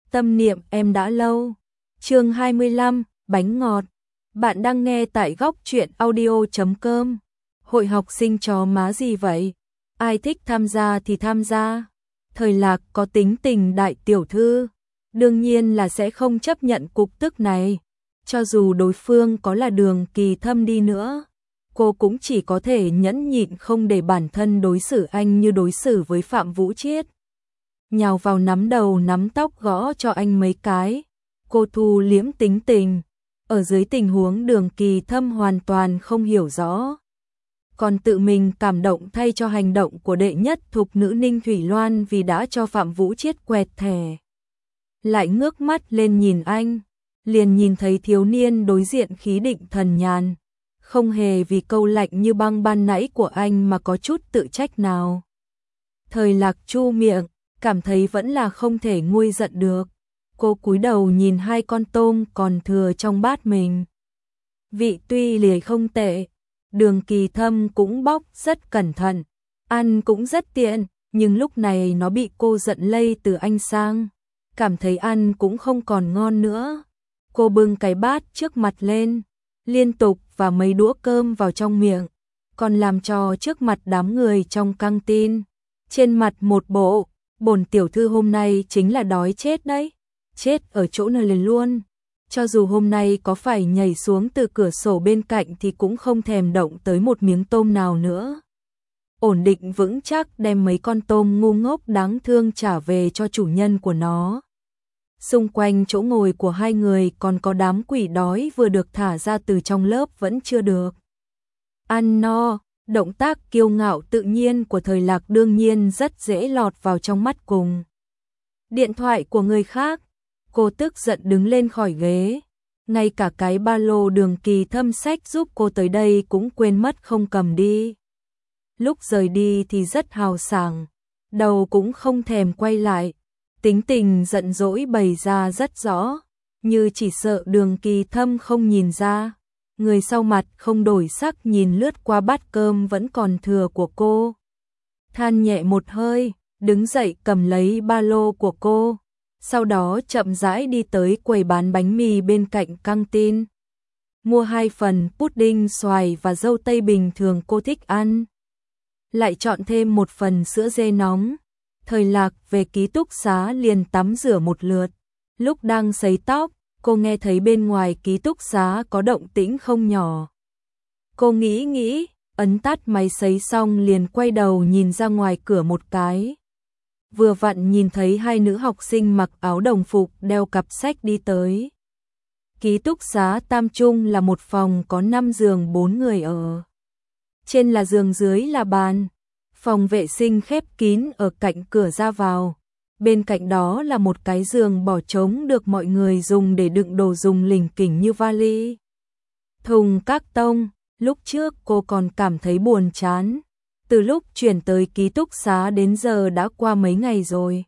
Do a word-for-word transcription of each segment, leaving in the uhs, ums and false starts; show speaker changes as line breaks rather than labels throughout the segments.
tâm niệm em đã lâu. Chương hai mươi lăm, bánh ngọt. Bạn đang nghe tại góc truyện audio chấm com. Hội học sinh chó má gì vậy? Ai thích tham gia thì tham gia. Thời Lạc có tính tình đại tiểu thư, đương nhiên là sẽ không chấp nhận cục tức này. Cho dù đối phương có là Đường Kỳ Thâm đi nữa, cô cũng chỉ có thể nhẫn nhịn không để bản thân đối xử anh như đối xử với Phạm Vũ Chiết. Nhào vào nắm đầu nắm tóc gõ cho anh mấy cái. Cô thu liễm tính tình, ở dưới tình huống Đường Kỳ Thâm hoàn toàn không hiểu rõ. Còn tự mình cảm động thay cho hành động của đệ nhất thục nữ Ninh Thủy Loan vì đã cho Phạm Vũ Chiết quẹt thẻ. Lại ngước mắt lên nhìn anh, liền nhìn thấy thiếu niên đối diện khí định thần nhàn, không hề vì câu lạnh như băng ban nãy của anh mà có chút tự trách nào. Thời Lạc chu miệng, cảm thấy vẫn là không thể nguôi giận được. Cô cúi đầu nhìn hai con tôm còn thừa trong bát mình. Vị tuy lìa không tệ, Đường Kỳ Thâm cũng bóc rất cẩn thận, ăn cũng rất tiện, nhưng lúc này nó bị cô giận lây từ anh sang, cảm thấy ăn cũng không còn ngon nữa. Cô bưng cái bát trước mặt lên, liên tục và mấy đũa cơm vào trong miệng, còn làm trò trước mặt đám người trong căng tin. Trên mặt một bộ, bổn tiểu thư hôm nay chính là đói chết đấy, chết ở chỗ này liền luôn. Cho dù hôm nay có phải nhảy xuống từ cửa sổ bên cạnh thì cũng không thèm động tới một miếng tôm nào nữa. Ổn định vững chắc đem mấy con tôm ngu ngốc đáng thương trả về cho chủ nhân của nó. Xung quanh chỗ ngồi của hai người còn có đám quỷ đói vừa được thả ra từ trong lớp vẫn chưa được ăn no. Động tác kiêu ngạo tự nhiên của Thời Lạc đương nhiên rất dễ lọt vào trong mắt cùng. Điện thoại của người khác, cô tức giận đứng lên khỏi ghế. Ngay cả cái ba lô Đường Kỳ Thâm xách giúp cô tới đây cũng quên mất không cầm đi. Lúc rời đi thì rất hào sảng, đầu cũng không thèm quay lại. Tính tình giận dỗi bày ra rất rõ, như chỉ sợ Đường Kỳ Thâm không nhìn ra. Người sau mặt không đổi sắc nhìn lướt qua bát cơm vẫn còn thừa của cô. Than nhẹ một hơi, đứng dậy cầm lấy ba lô của cô. Sau đó chậm rãi đi tới quầy bán bánh mì bên cạnh căng tin. Mua hai phần pudding xoài và dâu tây bình thường cô thích ăn. Lại chọn thêm một phần sữa dê nóng. Thời Lạc về ký túc xá liền tắm rửa một lượt. Lúc đang sấy tóc, cô nghe thấy bên ngoài ký túc xá có động tĩnh không nhỏ. Cô nghĩ nghĩ, ấn tắt máy sấy xong liền quay đầu nhìn ra ngoài cửa một cái. Vừa vặn nhìn thấy hai nữ học sinh mặc áo đồng phục đeo cặp sách đi tới. Ký túc xá Tam Trung là một phòng có năm giường bốn người ở. Trên là giường, dưới là bàn. Phòng vệ sinh khép kín ở cạnh cửa ra vào. Bên cạnh đó là một cái giường bỏ trống được mọi người dùng để đựng đồ dùng lỉnh kỉnh như vali, thùng các tông. Lúc trước cô còn cảm thấy buồn chán. Từ lúc chuyển tới ký túc xá đến giờ đã qua mấy ngày rồi.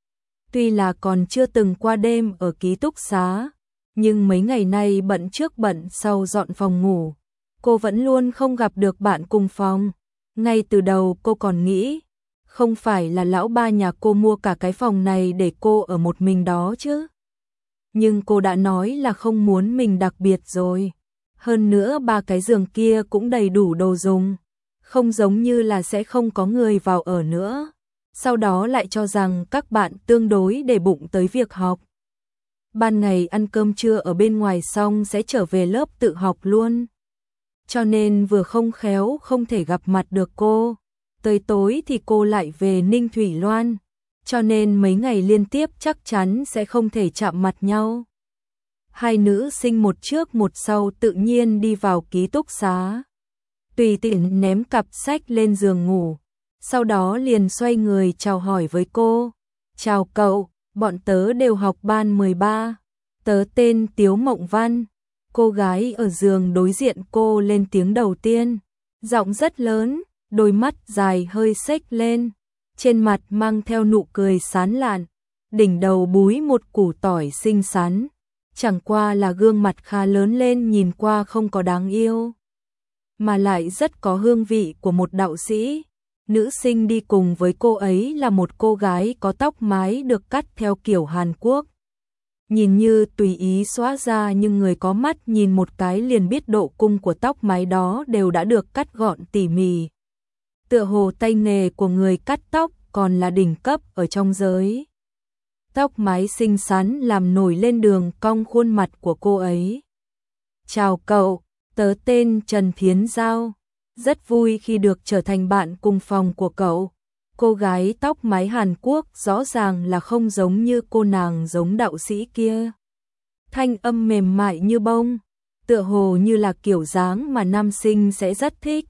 Tuy là còn chưa từng qua đêm ở ký túc xá, nhưng mấy ngày nay bận trước bận sau dọn phòng ngủ, cô vẫn luôn không gặp được bạn cùng phòng. Ngay từ đầu cô còn nghĩ, không phải là lão ba nhà cô mua cả cái phòng này để cô ở một mình đó chứ. Nhưng cô đã nói là không muốn mình đặc biệt rồi. Hơn nữa ba cái giường kia cũng đầy đủ đồ dùng, không giống như là sẽ không có người vào ở nữa. Sau đó lại cho rằng các bạn tương đối để bụng tới việc học. Ban ngày ăn cơm trưa ở bên ngoài xong sẽ trở về lớp tự học luôn. Cho nên vừa không khéo không thể gặp mặt được cô. Tới tối thì cô lại về Ninh Thủy Loan, cho nên mấy ngày liên tiếp chắc chắn sẽ không thể chạm mặt nhau. Hai nữ sinh một trước một sau tự nhiên đi vào ký túc xá. Tùy tiện ném cặp sách lên giường ngủ, sau đó liền xoay người chào hỏi với cô. Chào cậu, bọn tớ đều học ban mười ba, tớ tên Tiếu Mộng Văn. Cô gái ở giường đối diện cô lên tiếng đầu tiên, giọng rất lớn. Đôi mắt dài hơi xếch lên, trên mặt mang theo nụ cười sán lạn, đỉnh đầu búi một củ tỏi xinh xắn, chẳng qua là gương mặt khá lớn lên nhìn qua không có đáng yêu, mà lại rất có hương vị của một đạo sĩ. Nữ sinh đi cùng với cô ấy là một cô gái có tóc mái được cắt theo kiểu Hàn Quốc, nhìn như tùy ý xóa ra nhưng người có mắt nhìn một cái liền biết độ cung của tóc mái đó đều đã được cắt gọn tỉ mỉ. Tựa hồ tay nghề của người cắt tóc còn là đỉnh cấp ở trong giới. Tóc mái xinh xắn làm nổi lên đường cong khuôn mặt của cô ấy. Chào cậu, tớ tên Trần Thiến Giao. Rất vui khi được trở thành bạn cùng phòng của cậu. Cô gái tóc mái Hàn Quốc rõ ràng là không giống như cô nàng giống đạo sĩ kia. Thanh âm mềm mại như bông, tựa hồ như là kiểu dáng mà nam sinh sẽ rất thích.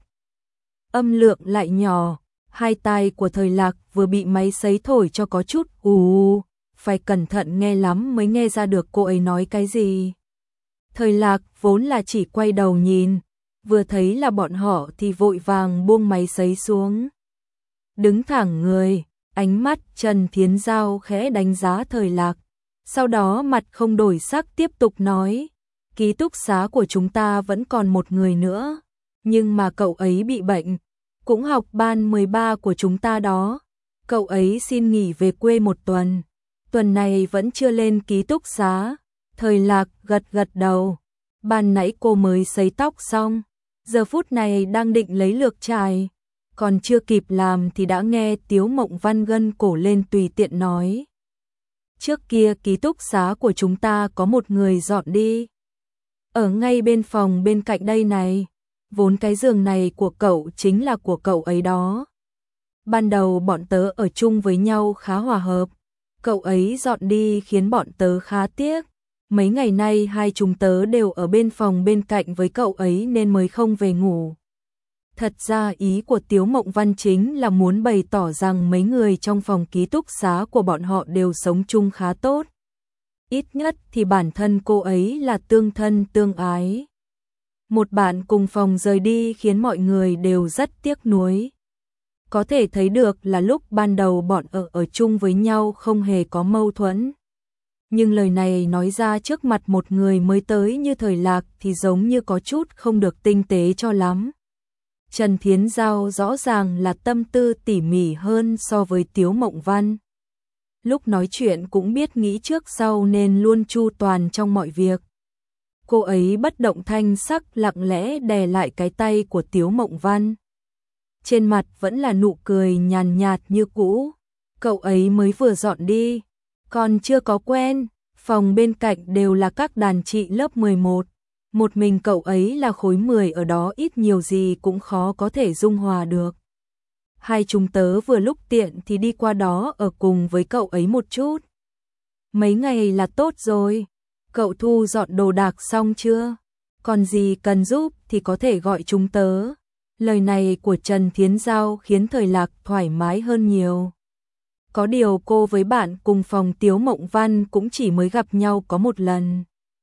Âm lượng lại nhỏ, hai tai của Thời Lạc vừa bị máy sấy thổi cho có chút ù ù, phải cẩn thận nghe lắm mới nghe ra được cô ấy nói cái gì. Thời Lạc vốn là chỉ quay đầu nhìn, vừa thấy là bọn họ thì vội vàng buông máy sấy xuống. Đứng thẳng người, ánh mắt Trần Thiến Giao khẽ đánh giá Thời Lạc, sau đó mặt không đổi sắc tiếp tục nói, ký túc xá của chúng ta vẫn còn một người nữa, nhưng mà cậu ấy bị bệnh, cũng học ban mười ba của chúng ta đó, cậu ấy xin nghỉ về quê một tuần, tuần này vẫn chưa lên ký túc xá. Thời Lạc gật gật đầu, ban nãy cô mới sấy tóc xong, giờ phút này đang định lấy lược chải, còn chưa kịp làm thì đã nghe Tiếu Mộng Văn gân cổ lên tùy tiện nói. Trước kia ký túc xá của chúng ta có một người dọn đi. Ở ngay bên phòng bên cạnh đây này, vốn cái giường này của cậu chính là của cậu ấy đó. Ban đầu bọn tớ ở chung với nhau khá hòa hợp, cậu ấy dọn đi khiến bọn tớ khá tiếc. Mấy ngày nay hai chúng tớ đều ở bên phòng bên cạnh với cậu ấy nên mới không về ngủ. Thật ra ý của Tiếu Mộng Văn chính là muốn bày tỏ rằng mấy người trong phòng ký túc xá của bọn họ đều sống chung khá tốt. Ít nhất thì bản thân cô ấy là tương thân tương ái. Một bạn cùng phòng rời đi khiến mọi người đều rất tiếc nuối. Có thể thấy được là lúc ban đầu bọn ở ở chung với nhau không hề có mâu thuẫn. Nhưng lời này nói ra trước mặt một người mới tới như Thời Lạc thì giống như có chút không được tinh tế cho lắm. Trần Thiến Giao rõ ràng là tâm tư tỉ mỉ hơn so với Tiếu Mộng Văn. Lúc nói chuyện cũng biết nghĩ trước sau nên luôn chu toàn trong mọi việc. Cô ấy bất động thanh sắc lặng lẽ đè lại cái tay của Tiếu Mộng Văn. Trên mặt vẫn là nụ cười nhàn nhạt như cũ. Cậu ấy mới vừa dọn đi, còn chưa có quen, phòng bên cạnh đều là các đàn chị lớp mười một. Một mình cậu ấy là khối mười ở đó ít nhiều gì cũng khó có thể dung hòa được. Hai chúng tớ vừa lúc tiện thì đi qua đó ở cùng với cậu ấy một chút. Mấy ngày là tốt rồi, cậu thu dọn đồ đạc xong chưa? Còn gì cần giúp thì có thể gọi chúng tớ. Lời này của Trần Thiến Giao khiến Thời Lạc thoải mái hơn nhiều. Có điều cô với bạn cùng phòng Tiếu Mộng Văn cũng chỉ mới gặp nhau có một lần.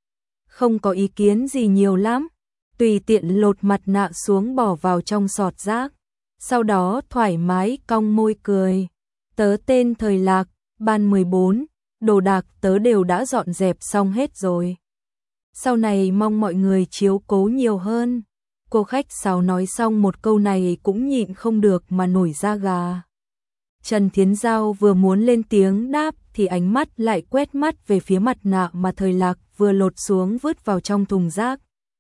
Không có ý kiến gì nhiều lắm, tùy tiện lột mặt nạ xuống bỏ vào trong sọt rác. Sau đó thoải mái cong môi cười. Tớ tên Thời Lạc, ban mười bốn, đồ đạc tớ đều đã dọn dẹp xong hết rồi. Sau này mong mọi người chiếu cố nhiều hơn. Cô khách sáo nói xong một câu này cũng nhịn không được mà nổi da gà. Trần Thiến Giao vừa muốn lên tiếng đáp thì ánh mắt lại quét mắt về phía mặt nạ mà Thời Lạc vừa lột xuống vứt vào trong thùng rác.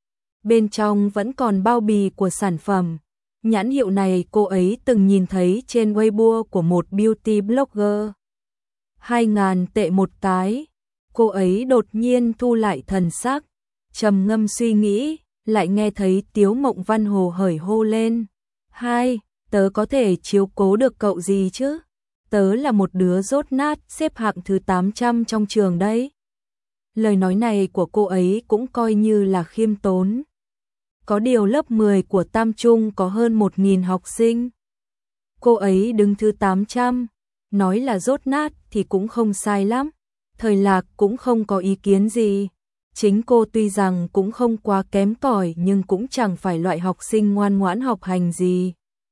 Bên trong vẫn còn bao bì của sản phẩm. Nhãn hiệu này cô ấy từng nhìn thấy trên Weibo của một beauty blogger. Hai ngàn tệ một cái. Cô ấy đột nhiên thu lại thần sắc, trầm ngâm suy nghĩ, lại nghe thấy Tiếu Mộng Văn hồ hởi hô lên. Hai, tớ có thể chiếu cố được cậu gì chứ? Tớ là một đứa dốt nát xếp hạng thứ tám trăm trong trường đấy. Lời nói này của cô ấy cũng coi như là khiêm tốn. Có điều lớp mười của Tam Trung có hơn một nghìn học sinh. Cô ấy đứng thứ tám trăm, nói là dốt nát thì cũng không sai lắm. Thời Lạc cũng không có ý kiến gì. Chính cô tuy rằng cũng không quá kém cỏi nhưng cũng chẳng phải loại học sinh ngoan ngoãn học hành gì.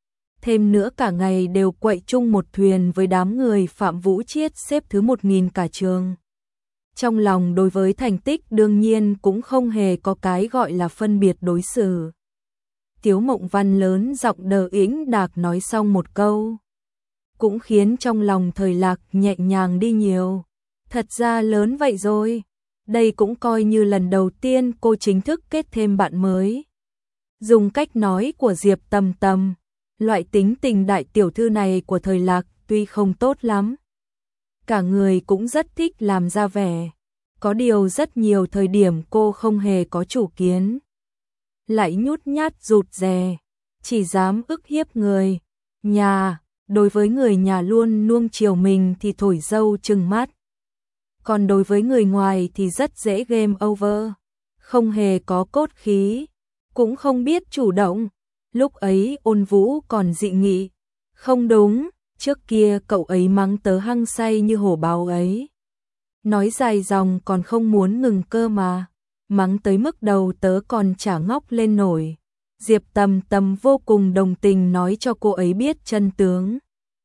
Thêm nữa cả ngày đều quậy chung một thuyền với đám người Phạm Vũ Chiết xếp thứ một nghìn cả trường. Trong lòng đối với thành tích đương nhiên cũng không hề có cái gọi là phân biệt đối xử. Tiếu Mộng Văn lớn giọng đờ ĩnh đạc nói xong một câu, cũng khiến trong lòng Thời Lạc nhẹ nhàng đi nhiều. Thật ra lớn vậy rồi, Đây cũng coi như lần đầu tiên cô chính thức kết thêm bạn mới. Dùng cách nói của Diệp Tầm Tầm, loại tính tình đại tiểu thư này của Thời Lạc tuy không tốt lắm. Cả người cũng rất thích làm ra vẻ. Có điều rất nhiều thời điểm cô không hề có chủ kiến. Lại nhút nhát rụt rè, chỉ dám ức hiếp người nhà, đối với người nhà luôn nuông chiều mình thì thổi dâu trừng mắt. Còn đối với người ngoài thì rất dễ game over, không hề có cốt khí, cũng không biết chủ động. Lúc ấy Ôn Vũ còn dị nghị, không đúng, trước kia cậu ấy mắng tớ hăng say như hổ báo ấy. Nói dài dòng còn không muốn ngừng cơ mà, mắng tới mức đầu tớ còn chả ngóc lên nổi. Diệp Tầm Tầm vô cùng đồng tình nói cho cô ấy biết chân tướng.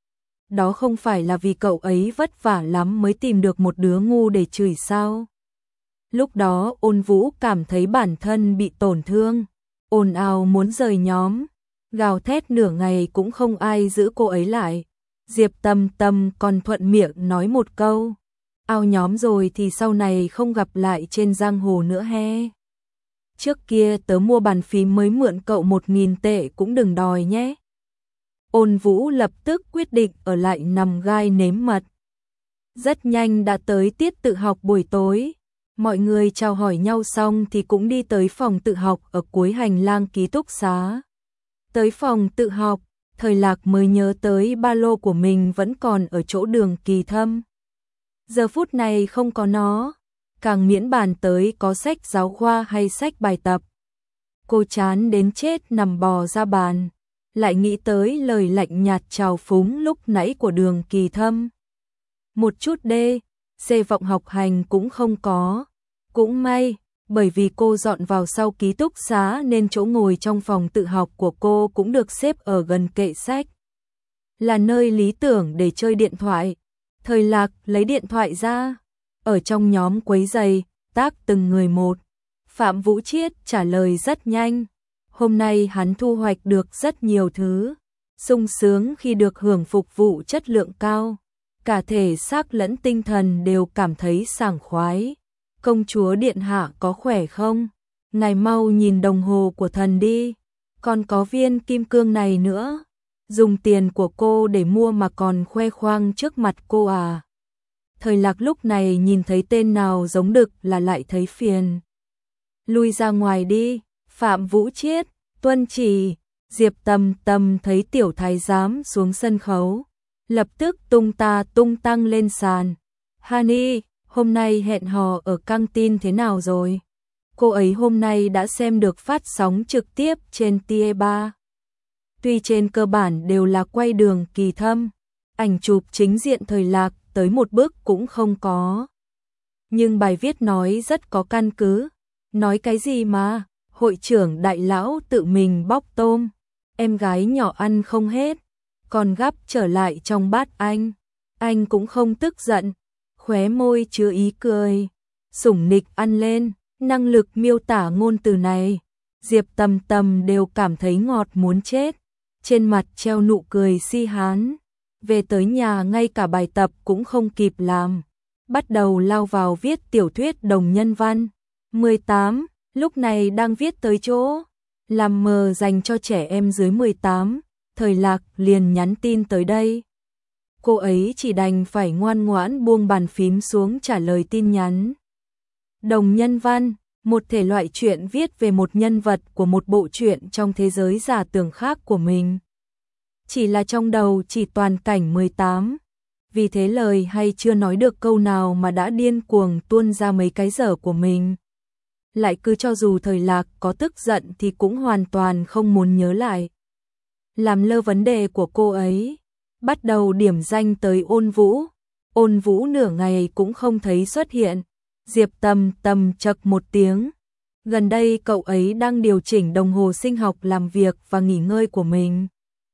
Đó không phải là vì cậu ấy vất vả lắm mới tìm được một đứa ngu để chửi sao? Lúc đó Ôn Vũ cảm thấy bản thân bị tổn thương, ồn ào muốn rời nhóm, gào thét nửa ngày cũng không ai giữ cô ấy lại. Diệp Tầm Tầm còn thuận miệng nói một câu, ao nhóm rồi thì sau này không gặp lại trên giang hồ nữa he. Trước kia tớ mua bàn phím mới mượn cậu một nghìn tệ cũng đừng đòi nhé. Ôn Vũ lập tức quyết định ở lại nằm gai nếm mật. Rất nhanh đã tới tiết tự học buổi tối. Mọi người chào hỏi nhau xong thì cũng đi tới phòng tự học ở cuối hành lang ký túc xá. Tới phòng tự học, Thời Lạc mới nhớ tới ba lô của mình vẫn còn ở chỗ Đường Kỳ Thâm. Giờ phút này không có nó, càng miễn bàn tới có sách giáo khoa hay sách bài tập. Cô chán đến chết nằm bò ra bàn, lại nghĩ tới lời lạnh nhạt trào phúng lúc nãy của Đường Kỳ Thâm. Một chút đê, xê vọng học hành cũng không có. Cũng may, bởi vì cô dọn vào sau ký túc xá nên chỗ ngồi trong phòng tự học của cô cũng được xếp ở gần kệ sách. Là nơi lý tưởng để chơi điện thoại. Thời Lạc lấy điện thoại ra, ở trong nhóm quấy giày, tác từng người một. Phạm Vũ Chiết trả lời rất nhanh. Hôm nay hắn thu hoạch được rất nhiều thứ, sung sướng khi được hưởng phục vụ chất lượng cao. Cả thể xác lẫn tinh thần đều cảm thấy sảng khoái. Công chúa điện hạ có khỏe không? Ngài mau nhìn đồng hồ của thần đi. Còn có viên kim cương này nữa. Dùng tiền của cô để mua mà còn khoe khoang trước mặt cô à? Thời Lạc lúc này nhìn thấy tên nào giống đực là lại thấy phiền. Lui ra ngoài đi, Phạm Vũ Chiết, tuân chỉ. Diệp Tầm Tầm thấy tiểu thái giám xuống sân khấu, lập tức tung ta tung tăng lên sàn. Hani, hôm nay hẹn hò ở căng tin thế nào rồi? Cô ấy hôm nay đã xem được phát sóng trực tiếp trên T E ba. Tuy trên cơ bản đều là quay Đường Kỳ Thâm, ảnh chụp chính diện Thời Lạc tới một bước cũng không có. Nhưng bài viết nói rất có căn cứ. Nói cái gì mà, hội trưởng đại lão tự mình bóc tôm, em gái nhỏ ăn không hết, còn gắp trở lại trong bát anh. Anh cũng không tức giận, khóe môi chứa ý cười, sủng nịch ăn lên. Năng lực miêu tả ngôn từ này, Diệp Tầm Tầm đều cảm thấy ngọt muốn chết, trên mặt treo nụ cười si hán. Về tới nhà ngay cả bài tập cũng không kịp làm, bắt đầu lao vào viết tiểu thuyết đồng nhân văn. mười tám, lúc này đang viết tới chỗ làm mờ dành cho trẻ em dưới mười tám, Thời Lạc liền nhắn tin tới đây. Cô ấy chỉ đành phải ngoan ngoãn buông bàn phím xuống trả lời tin nhắn. Đồng nhân văn, một thể loại truyện viết về một nhân vật của một bộ truyện trong thế giới giả tưởng khác của mình. Chỉ là trong đầu chỉ toàn cảnh mười tám, vì thế lời hay chưa nói được câu nào mà đã điên cuồng tuôn ra mấy cái dở của mình. Lại cứ cho dù Thời Lạc có tức giận thì cũng hoàn toàn không muốn nhớ lại. Làm lơ vấn đề của cô ấy, bắt đầu điểm danh tới Ôn Vũ. Ôn Vũ nửa ngày cũng không thấy xuất hiện. Diệp Tầm Tầm chậc một tiếng. Gần đây cậu ấy đang điều chỉnh đồng hồ sinh học làm việc và nghỉ ngơi của mình.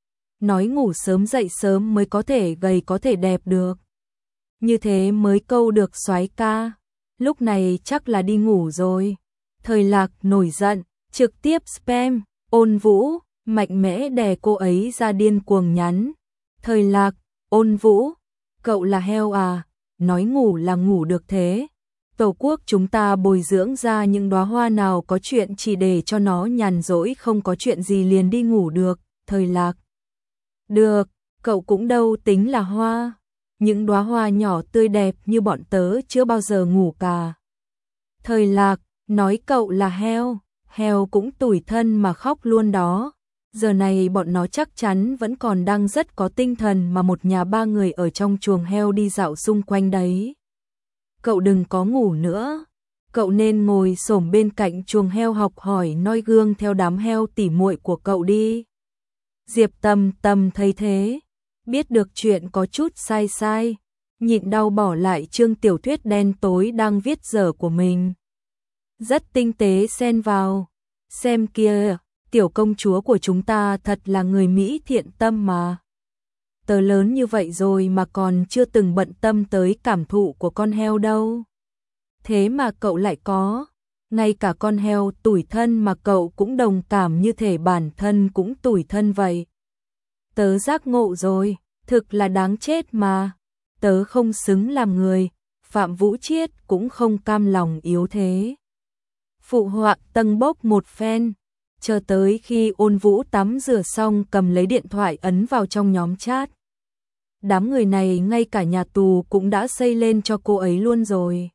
Nói ngủ sớm dậy sớm mới có thể gầy có thể đẹp được. Như thế mới câu được soái ca. Lúc này chắc là đi ngủ rồi. Thời Lạc nổi giận, trực tiếp spam. Ôn Vũ, mạnh mẽ đè cô ấy ra điên cuồng nhắn. Thời Lạc, Ôn Vũ, cậu là heo à, nói ngủ là ngủ được thế. Tổ quốc chúng ta bồi dưỡng ra những đóa hoa nào có chuyện chỉ để cho nó nhàn rỗi không có chuyện gì liền đi ngủ được, Thời Lạc. Được, cậu cũng đâu tính là hoa. Những đóa hoa nhỏ tươi đẹp như bọn tớ chưa bao giờ ngủ cả. Thời Lạc, nói cậu là heo, heo cũng tủi thân mà khóc luôn đó. Giờ này bọn nó chắc chắn vẫn còn đang rất có tinh thần mà một nhà ba người ở trong chuồng heo đi dạo xung quanh đấy. Cậu đừng có ngủ nữa, cậu nên ngồi xổm bên cạnh chuồng heo học hỏi noi gương theo đám heo tỉ muội của cậu đi. Diệp Tầm Tầm thấy thế, biết được chuyện có chút sai sai, nhịn đau bỏ lại chương tiểu thuyết đen tối đang viết dở của mình. Rất tinh tế xen vào, xem kia, tiểu công chúa của chúng ta thật là người Mỹ thiện tâm mà. Tớ lớn như vậy rồi mà còn chưa từng bận tâm tới cảm thụ của con heo đâu. Thế mà cậu lại có, ngay cả con heo tủi thân mà cậu cũng đồng cảm như thể bản thân cũng tủi thân vậy. Tớ giác ngộ rồi, thực là đáng chết mà. Tớ không xứng làm người, Phạm Vũ Chiết cũng không cam lòng yếu thế. Phụ họa tâng bốc một phen, chờ tới khi Ôn Vũ tắm rửa xong cầm lấy điện thoại ấn vào trong nhóm chat. Đám người này ngay cả nhà tù cũng đã xây lên cho cô ấy luôn rồi.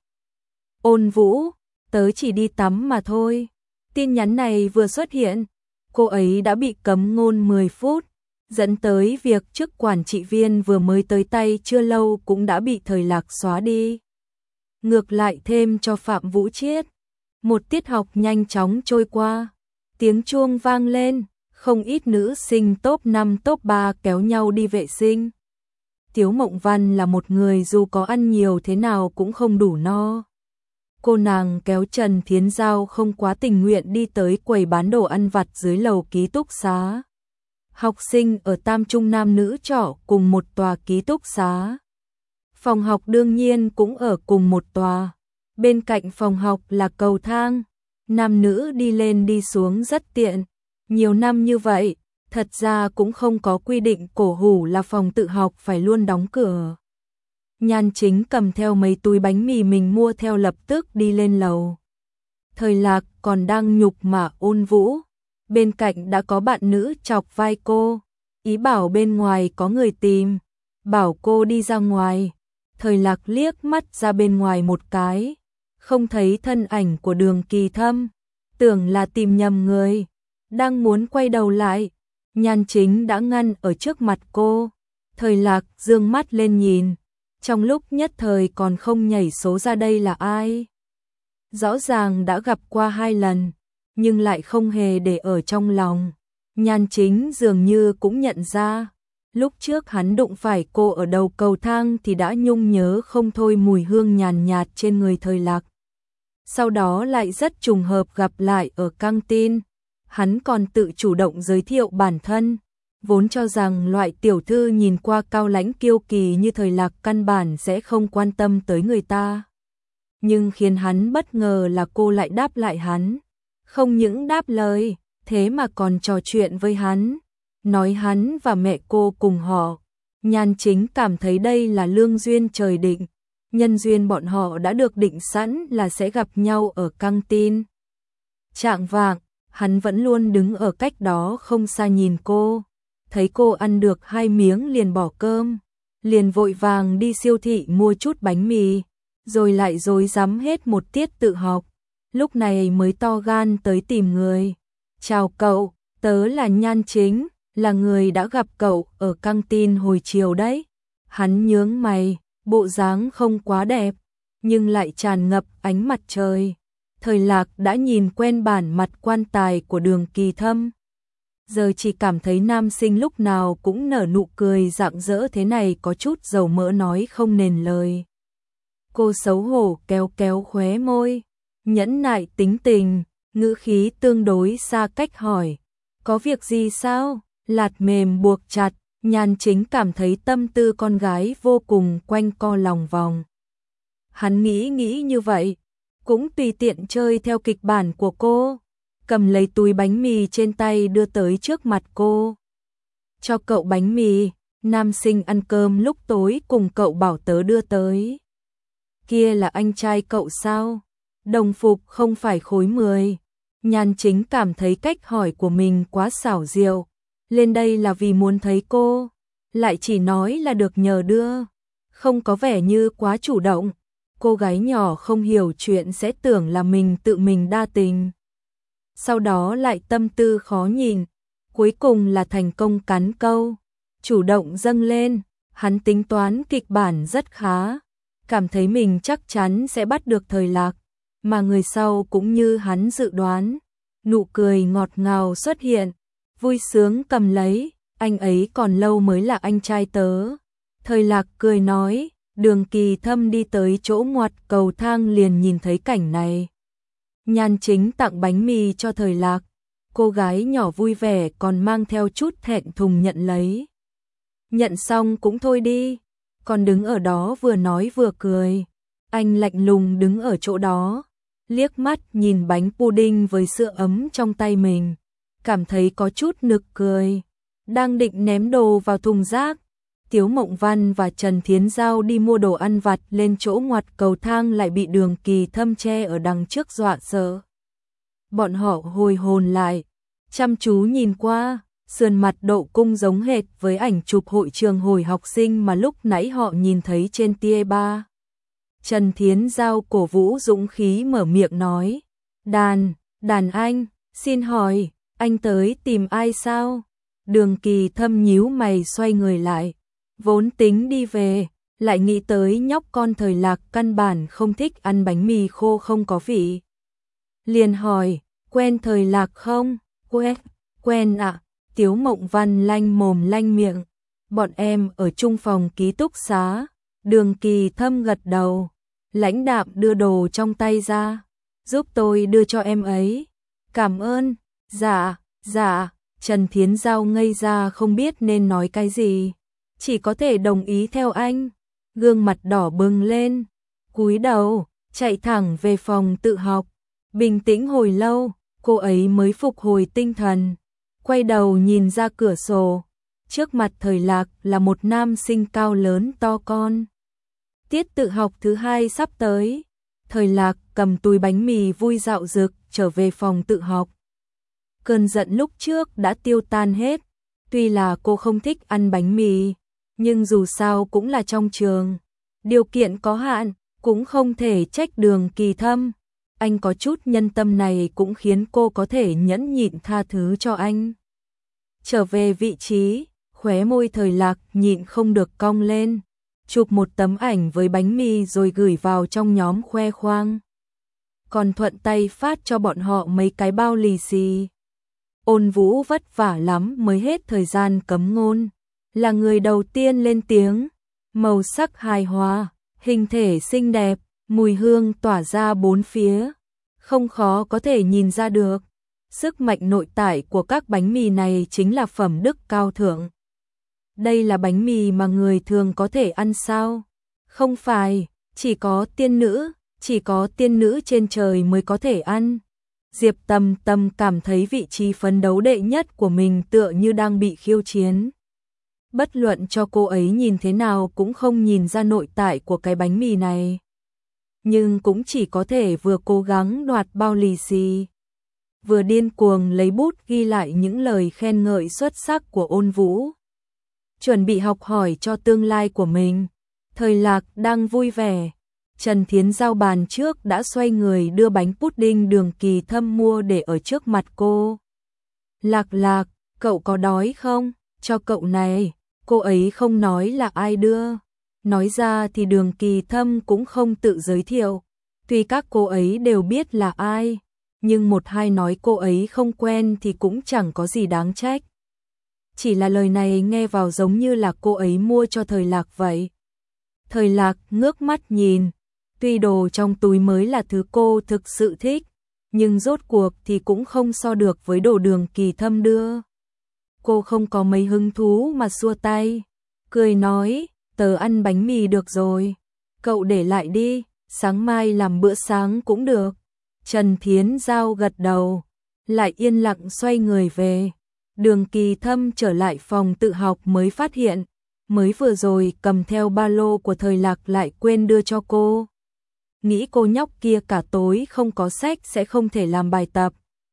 Ôn Vũ, tớ chỉ đi tắm mà thôi. Tin nhắn này vừa xuất hiện, cô ấy đã bị cấm ngôn mười phút, dẫn tới việc chức quản trị viên vừa mới tới tay chưa lâu cũng đã bị Thời Lạc xóa đi. Ngược lại thêm cho Phạm Vũ Chiết, một tiết học nhanh chóng trôi qua, tiếng chuông vang lên, không ít nữ sinh top năm top ba kéo nhau đi vệ sinh. Tiếu Mộng Văn là một người dù có ăn nhiều thế nào cũng không đủ no. Cô nàng kéo Trần Thiến Giao không quá tình nguyện đi tới quầy bán đồ ăn vặt dưới lầu ký túc xá. Học sinh ở Tam Trung nam nữ trọ cùng một tòa ký túc xá. Phòng học đương nhiên cũng ở cùng một tòa. Bên cạnh phòng học là cầu thang, nam nữ đi lên đi xuống rất tiện. Nhiều năm như vậy, thật ra cũng không có quy định cổ hủ là phòng tự học phải luôn đóng cửa. Nhan Chính cầm theo mấy túi bánh mì mình mua theo lập tức đi lên lầu. Thời Lạc còn đang nhục mạ Ôn Vũ, bên cạnh đã có bạn nữ chọc vai cô, ý bảo bên ngoài có người tìm, bảo cô đi ra ngoài. Thời Lạc liếc mắt ra bên ngoài một cái, không thấy thân ảnh của Đường Kỳ Thâm, tưởng là tìm nhầm người, đang muốn quay đầu lại, Nhan Chính đã ngăn ở trước mặt cô. Thời Lạc dương mắt lên nhìn, trong lúc nhất thời còn không nhảy số ra đây là ai. Rõ ràng đã gặp qua hai lần, nhưng lại không hề để ở trong lòng. Nhan Chính dường như cũng nhận ra, lúc trước hắn đụng phải cô ở đầu cầu thang thì đã nhung nhớ không thôi mùi hương nhàn nhạt trên người Thời Lạc. Sau đó lại rất trùng hợp gặp lại ở căng tin, hắn còn tự chủ động giới thiệu bản thân, vốn cho rằng loại tiểu thư nhìn qua cao lãnh kiêu kỳ như Thời Lạc căn bản sẽ không quan tâm tới người ta. Nhưng khiến hắn bất ngờ là cô lại đáp lại hắn, không những đáp lời, thế mà còn trò chuyện với hắn, nói hắn và mẹ cô cùng họ. Nhan Chính cảm thấy đây là lương duyên trời định, nhân duyên bọn họ đã được định sẵn là sẽ gặp nhau ở căng tin. Chạng vạng, hắn vẫn luôn đứng ở cách đó không xa nhìn cô, thấy cô ăn được hai miếng liền bỏ cơm, liền vội vàng đi siêu thị mua chút bánh mì, rồi lại rối rắm hết một tiết tự học, lúc này mới to gan tới tìm người. Chào cậu, tớ là Nhan Chính, là người đã gặp cậu ở căng tin hồi chiều đấy. Hắn nhướng mày, bộ dáng không quá đẹp, nhưng lại tràn ngập ánh mặt trời. Thời Lạc đã nhìn quen bản mặt quan tài của Đường Kỳ Thâm, giờ chỉ cảm thấy nam sinh lúc nào cũng nở nụ cười rạng rỡ thế này có chút dầu mỡ nói không nên lời. Cô xấu hổ kéo kéo khóe môi, nhẫn nại tính tình, ngữ khí tương đối xa cách hỏi, có việc gì sao? Lạt mềm buộc chặt, Nhan Chính cảm thấy tâm tư con gái vô cùng quanh co lòng vòng. Hắn nghĩ nghĩ như vậy, cũng tùy tiện chơi theo kịch bản của cô, cầm lấy túi bánh mì trên tay đưa tới trước mặt cô. Cho cậu bánh mì, nam sinh ăn cơm lúc tối cùng cậu bảo tớ đưa tới. kia là anh trai cậu sao? Đồng phục không phải khối mười. Nhan Chính cảm thấy cách hỏi của mình quá xảo diệu. Lên đây là vì muốn thấy cô, lại chỉ nói là được nhờ đưa. Không có vẻ như quá chủ động. Cô gái nhỏ không hiểu chuyện sẽ tưởng là mình tự mình đa tình. Sau đó lại tâm tư khó nhìn. Cuối cùng là thành công cắn câu. Chủ động dâng lên. Hắn tính toán kịch bản rất khá. Cảm thấy mình chắc chắn sẽ bắt được Thời Lạc. Mà người sau cũng như hắn dự đoán. Nụ cười ngọt ngào xuất hiện. Vui sướng cầm lấy. Anh ấy còn lâu mới là anh trai tớ. Thời Lạc cười nói. Đường Kỳ Thâm đi tới chỗ ngoặt cầu thang liền nhìn thấy cảnh này. Nhan Chính tặng bánh mì cho Thời Lạc. Cô gái nhỏ vui vẻ còn mang theo chút thẹn thùng nhận lấy. Nhận xong cũng thôi đi. Còn đứng ở đó vừa nói vừa cười. Anh lạnh lùng đứng ở chỗ đó. Liếc mắt nhìn bánh pudding với sữa ấm trong tay mình. Cảm thấy có chút nực cười. Đang định ném đồ vào thùng rác. Tiếu Mộng Văn và Trần Thiến Giao đi mua đồ ăn vặt lên chỗ ngoặt cầu thang lại bị Đường Kỳ Thâm che ở đằng trước dọa sợ. Bọn họ hồi hồn lại, chăm chú nhìn qua, sườn mặt Độ Cung giống hệt với ảnh chụp hội trường hồi học sinh mà lúc nãy họ nhìn thấy trên tia ba. Trần Thiến Giao cổ vũ dũng khí mở miệng nói, đàn, đàn anh, xin hỏi, anh tới tìm ai sao? Đường Kỳ Thâm nhíu mày xoay người lại. Vốn tính đi về, lại nghĩ tới nhóc con Thời Lạc căn bản không thích ăn bánh mì khô không có vị. Liền hỏi, quen Thời Lạc không? Quen, quen ạ. À. Tiếu Mộng Văn lanh mồm lanh miệng. Bọn em ở chung phòng ký túc xá. Đường Kỳ Thâm gật đầu. Lãnh đạm đưa đồ trong tay ra. Giúp tôi đưa cho em ấy. Cảm ơn. Dạ, dạ. Trần Thiến Giao ngây ra không biết nên nói cái gì. Chỉ có thể đồng ý theo anh. Gương mặt đỏ bừng lên. Cúi đầu, chạy thẳng về phòng tự học. Bình tĩnh hồi lâu, cô ấy mới phục hồi tinh thần. Quay đầu nhìn ra cửa sổ. Trước mặt Thời Lạc là một nam sinh cao lớn to con. Tiết tự học thứ hai sắp tới. Thời Lạc cầm túi bánh mì vui dạo dực trở về phòng tự học. Cơn giận lúc trước đã tiêu tan hết. Tuy là cô không thích ăn bánh mì, nhưng dù sao cũng là trong trường. Điều kiện có hạn, cũng không thể trách Đường Kỳ Thâm. Anh có chút nhân tâm này cũng khiến cô có thể nhẫn nhịn tha thứ cho anh. Trở về vị trí, khóe môi Thời Lạc nhịn không được cong lên. Chụp một tấm ảnh với bánh mì rồi gửi vào trong nhóm khoe khoang. Còn thuận tay phát cho bọn họ mấy cái bao lì xì. Ôn Vũ vất vả lắm mới hết thời gian cấm ngôn. Là người đầu tiên lên tiếng. Màu sắc hài hòa, hình thể xinh đẹp, mùi hương tỏa ra bốn phía. Không khó có thể nhìn ra được. Sức mạnh nội tại của các bánh mì này chính là phẩm đức cao thượng. Đây là bánh mì mà người thường có thể ăn sao? Không phải, chỉ có tiên nữ, chỉ có tiên nữ trên trời mới có thể ăn. Diệp Tầm Tầm cảm thấy vị trí phấn đấu đệ nhất của mình tựa như đang bị khiêu chiến. Bất luận cho cô ấy nhìn thế nào cũng không nhìn ra nội tại của cái bánh mì này. Nhưng cũng chỉ có thể vừa cố gắng đoạt bao lì xì, vừa điên cuồng lấy bút ghi lại những lời khen ngợi xuất sắc của Ôn Vũ. Chuẩn bị học hỏi cho tương lai của mình. Thời Lạc đang vui vẻ. Trần Thiến Giao bàn trước đã xoay người đưa bánh pudding Đường Kỳ Thâm mua để ở trước mặt cô. Lạc Lạc, cậu có đói không? Cho cậu này. Cô ấy không nói là ai đưa. Nói ra thì Đường Kỳ Thâm cũng không tự giới thiệu. Tuy các cô ấy đều biết là ai, nhưng một hai nói cô ấy không quen thì cũng chẳng có gì đáng trách. Chỉ là lời này nghe vào giống như là cô ấy mua cho Thời Lạc vậy. Thời Lạc ngước mắt nhìn. Tuy đồ trong túi mới là thứ cô thực sự thích, nhưng rốt cuộc thì cũng không so được với đồ Đường Kỳ Thâm đưa. Cô không có mấy hứng thú mà xua tay, cười nói, tớ ăn bánh mì được rồi, cậu để lại đi, sáng mai làm bữa sáng cũng được. Trần Thiến Giao gật đầu, lại yên lặng xoay người về. Đường Kỳ Thâm trở lại phòng tự học mới phát hiện, mới vừa rồi cầm theo ba lô của Thời Lạc lại quên đưa cho cô. nghĩ cô nhóc kia cả tối không có sách sẽ không thể làm bài tập.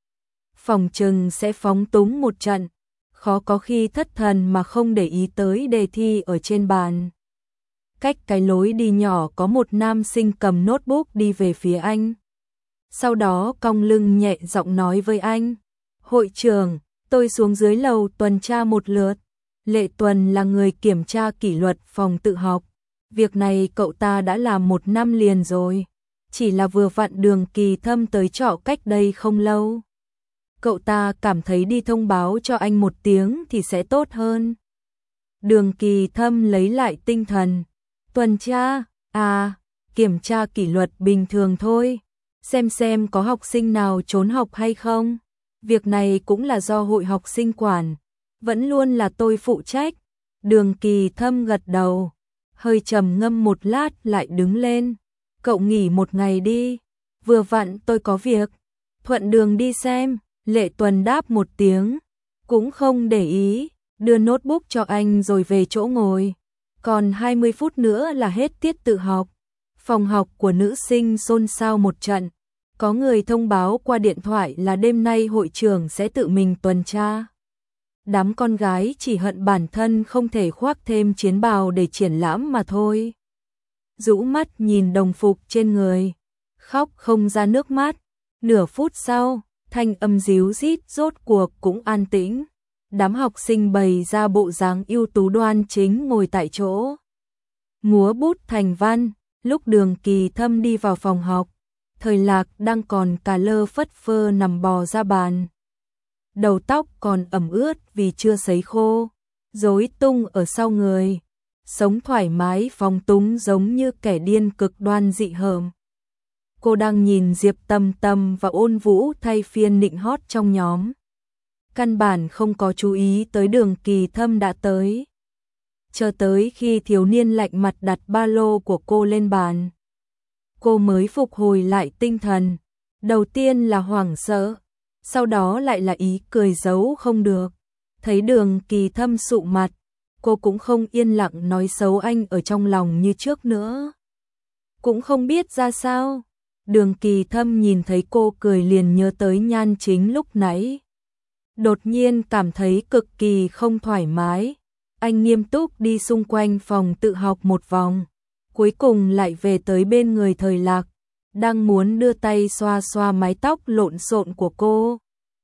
Phòng trừng sẽ phóng túng một trận, khó có khi thất thần mà không để ý tới đề thi ở trên bàn. Cách cái lối đi nhỏ có một nam sinh cầm notebook đi về phía anh. Sau đó cong lưng nhẹ giọng nói với anh, hội trưởng, tôi xuống dưới lầu tuần tra một lượt. Lệ Tuần là người kiểm tra kỷ luật phòng tự học. Việc này cậu ta đã làm một năm liền rồi. Chỉ là vừa vặn Đường Kỳ Thâm tới trọ cách đây không lâu. Cậu ta cảm thấy đi thông báo cho anh một tiếng thì sẽ tốt hơn. Đường Kỳ Thâm lấy lại tinh thần. Tuần tra, à, kiểm tra kỷ luật bình thường thôi. Xem xem có học sinh nào trốn học hay không. Việc này cũng là do hội học sinh quản. Vẫn luôn là tôi phụ trách. Đường Kỳ Thâm gật đầu. Hơi trầm ngâm một lát lại đứng lên. Cậu nghỉ một ngày đi. Vừa vặn tôi có việc. Thuận đường đi xem. Lệ Tuần đáp một tiếng. Cũng không để ý. Đưa notebook cho anh rồi về chỗ ngồi. Còn hai mươi phút nữa là hết tiết tự học. Phòng học của nữ sinh xôn xao một trận. Có người thông báo qua điện thoại là đêm nay hội trưởng sẽ tự mình tuần tra. Đám con gái chỉ hận bản thân không thể khoác thêm chiến bào để triển lãm mà thôi. Rũ mắt nhìn đồng phục trên người, khóc không ra nước mắt. Nửa phút sau, thanh âm ríu rít rốt cuộc cũng an tĩnh. Đám học sinh bày ra bộ dáng ưu tú đoan chính ngồi tại chỗ. Múa bút thành văn, lúc Đường Kỳ Thâm đi vào phòng học, Thời Lạc đang còn cà lơ phất phơ nằm bò ra bàn. Đầu tóc còn ẩm ướt vì chưa sấy khô, rối tung ở sau người, sống thoải mái phóng túng giống như kẻ điên cực đoan dị hợm. Cô đang nhìn Diệp Tâm Tâm và Ôn Vũ thay phiên nịnh hót trong nhóm. Căn bản không có chú ý tới Đường Kỳ Thâm đã tới. Chờ tới khi thiếu niên lạnh mặt đặt ba lô của cô lên bàn, cô mới phục hồi lại tinh thần. Đầu tiên là hoảng sợ, sau đó lại là ý cười giấu không được. Thấy Đường Kỳ Thâm sụ mặt, cô cũng không yên lặng nói xấu anh ở trong lòng như trước nữa. Cũng không biết ra sao, Đường Kỳ Thâm nhìn thấy cô cười liền nhớ tới Nhan Chính lúc nãy. Đột nhiên cảm thấy cực kỳ không thoải mái. Anh nghiêm túc đi xung quanh phòng tự học một vòng, cuối cùng lại về tới bên người Thời Lạc, đang muốn đưa tay xoa xoa mái tóc lộn xộn của cô.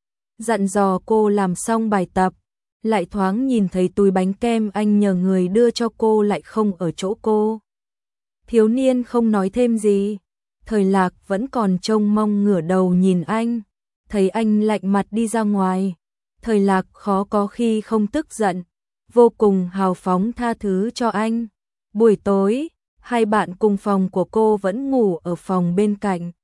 Dặn dò cô làm xong bài tập, lại thoáng nhìn thấy túi bánh kem anh nhờ người đưa cho cô lại không ở chỗ cô. Thiếu niên không nói thêm gì, Thời Lạc vẫn còn trông mong ngửa đầu nhìn anh. Thấy anh lạnh mặt đi ra ngoài, Thời Lạc khó có khi không tức giận, vô cùng hào phóng tha thứ cho anh. Buổi tối, hai bạn cùng phòng của cô vẫn ngủ ở phòng bên cạnh.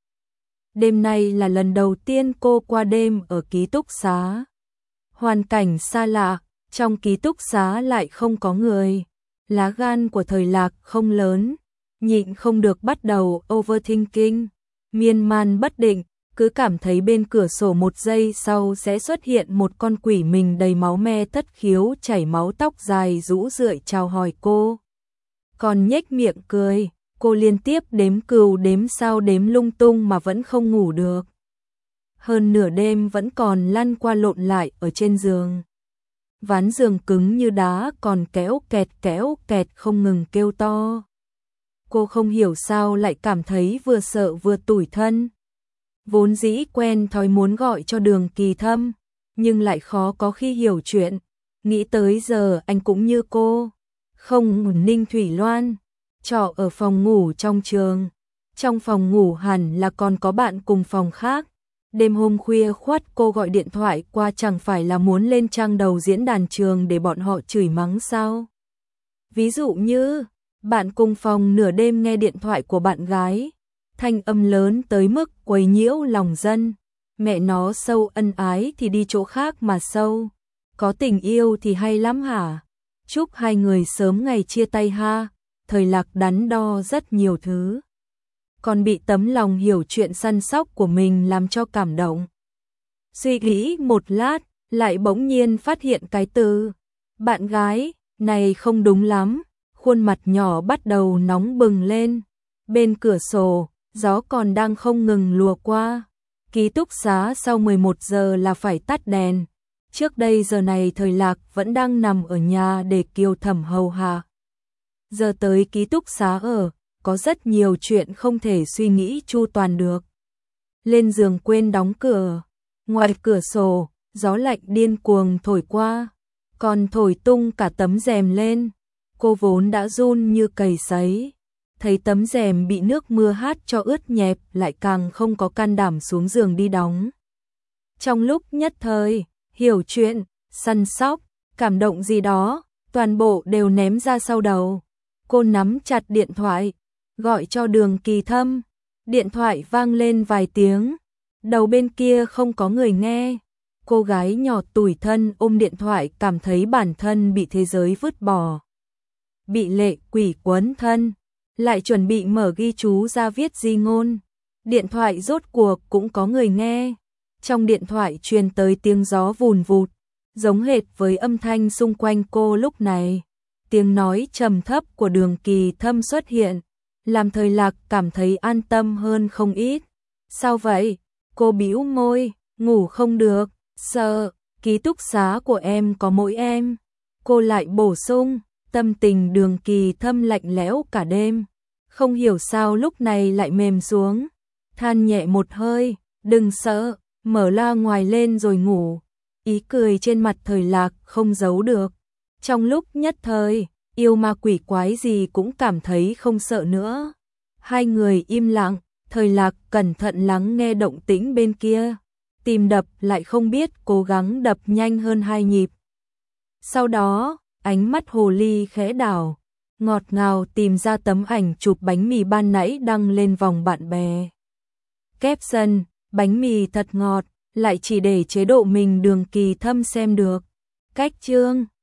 Đêm nay là lần đầu tiên cô qua đêm ở ký túc xá. Hoàn cảnh xa lạ, trong ký túc xá lại không có người. Lá gan của Thời Lạc không lớn, nhịn không được bắt đầu overthinking, miên man bất định, cứ cảm thấy bên cửa sổ một giây sau sẽ xuất hiện một con quỷ mình đầy máu me thất khiếu chảy máu tóc dài rũ rượi chào hỏi cô. Còn nhếch miệng cười, cô liên tiếp đếm cừu đếm sao đếm lung tung mà vẫn không ngủ được. Hơn nửa đêm vẫn còn lăn qua lộn lại ở trên giường. Ván giường cứng như đá còn kéo kẹt kéo kẹt không ngừng kêu to. Cô không hiểu sao lại cảm thấy vừa sợ vừa tủi thân. Vốn dĩ quen thói muốn gọi cho Đường Kỳ Thâm, nhưng lại khó có khi hiểu chuyện. Nghĩ tới giờ anh cũng như cô, không ngủ Ninh Thủy Loan, trọ ở phòng ngủ trong trường. Trong phòng ngủ hẳn là còn có bạn cùng phòng khác. Đêm hôm khuya khoắt cô gọi điện thoại qua chẳng phải là muốn lên trang đầu diễn đàn trường để bọn họ chửi mắng sao? Ví dụ như, bạn cùng phòng nửa đêm nghe điện thoại của bạn gái, thanh âm lớn tới mức quấy nhiễu lòng dân. Mẹ nó sâu ân ái thì đi chỗ khác mà sâu. Có tình yêu thì hay lắm hả? Chúc hai người sớm ngày chia tay ha. Thời Lạc đắn đo rất nhiều thứ, còn bị tấm lòng hiểu chuyện săn sóc của mình làm cho cảm động. Suy nghĩ một lát, lại bỗng nhiên phát hiện cái từ bạn gái này không đúng lắm. Khuôn mặt nhỏ bắt đầu nóng bừng lên. Bên cửa sổ, gió còn đang không ngừng lùa qua. Ký túc xá sau mười một giờ là phải tắt đèn. Trước đây giờ này Thời Lạc vẫn đang nằm ở nhà để Kiều Thẩm hầu hạ. Giờ tới ký túc xá ở, có rất nhiều chuyện không thể suy nghĩ chu toàn được. Lên giường quên đóng cửa, ngoài cửa sổ, gió lạnh điên cuồng thổi qua, còn thổi tung cả tấm rèm lên. Cô vốn đã run như cầy sấy, thấy tấm rèm bị nước mưa hát cho ướt nhẹp lại càng không có can đảm xuống giường đi đóng. Trong lúc nhất thời, hiểu chuyện, săn sóc, cảm động gì đó, toàn bộ đều ném ra sau đầu. Cô nắm chặt điện thoại, gọi cho Đường Kỳ Thâm. Điện thoại vang lên vài tiếng, đầu bên kia không có người nghe. Cô gái nhỏ tủi thân ôm điện thoại cảm thấy bản thân bị thế giới vứt bỏ. Bị lệ quỷ quấn thân, lại chuẩn bị mở ghi chú ra viết di ngôn. Điện thoại rốt cuộc cũng có người nghe. Trong điện thoại truyền tới tiếng gió vùn vụt, giống hệt với âm thanh xung quanh cô lúc này. Tiếng nói trầm thấp của Đường Kỳ Thâm xuất hiện, làm Thời Lạc cảm thấy an tâm hơn không ít. Sao vậy? Cô bĩu môi, ngủ không được, sợ, ký túc xá của em có mỗi em. Cô lại bổ sung, tâm tình Đường Kỳ Thâm lạnh lẽo cả đêm. Không hiểu sao lúc này lại mềm xuống, than nhẹ một hơi, đừng sợ, mở loa ngoài lên rồi ngủ. Ý cười trên mặt Thời Lạc không giấu được. Trong lúc nhất thời, yêu ma quỷ quái gì cũng cảm thấy không sợ nữa. Hai người im lặng, Thời Lạc cẩn thận lắng nghe động tĩnh bên kia. Tim đập lại không biết cố gắng đập nhanh hơn hai nhịp. Sau đó, ánh mắt hồ ly khẽ đảo, ngọt ngào tìm ra tấm ảnh chụp bánh mì ban nãy đăng lên vòng bạn bè. Caption, bánh mì thật ngọt, lại chỉ để chế độ mình Đường Kỳ Thâm xem được. Cách chương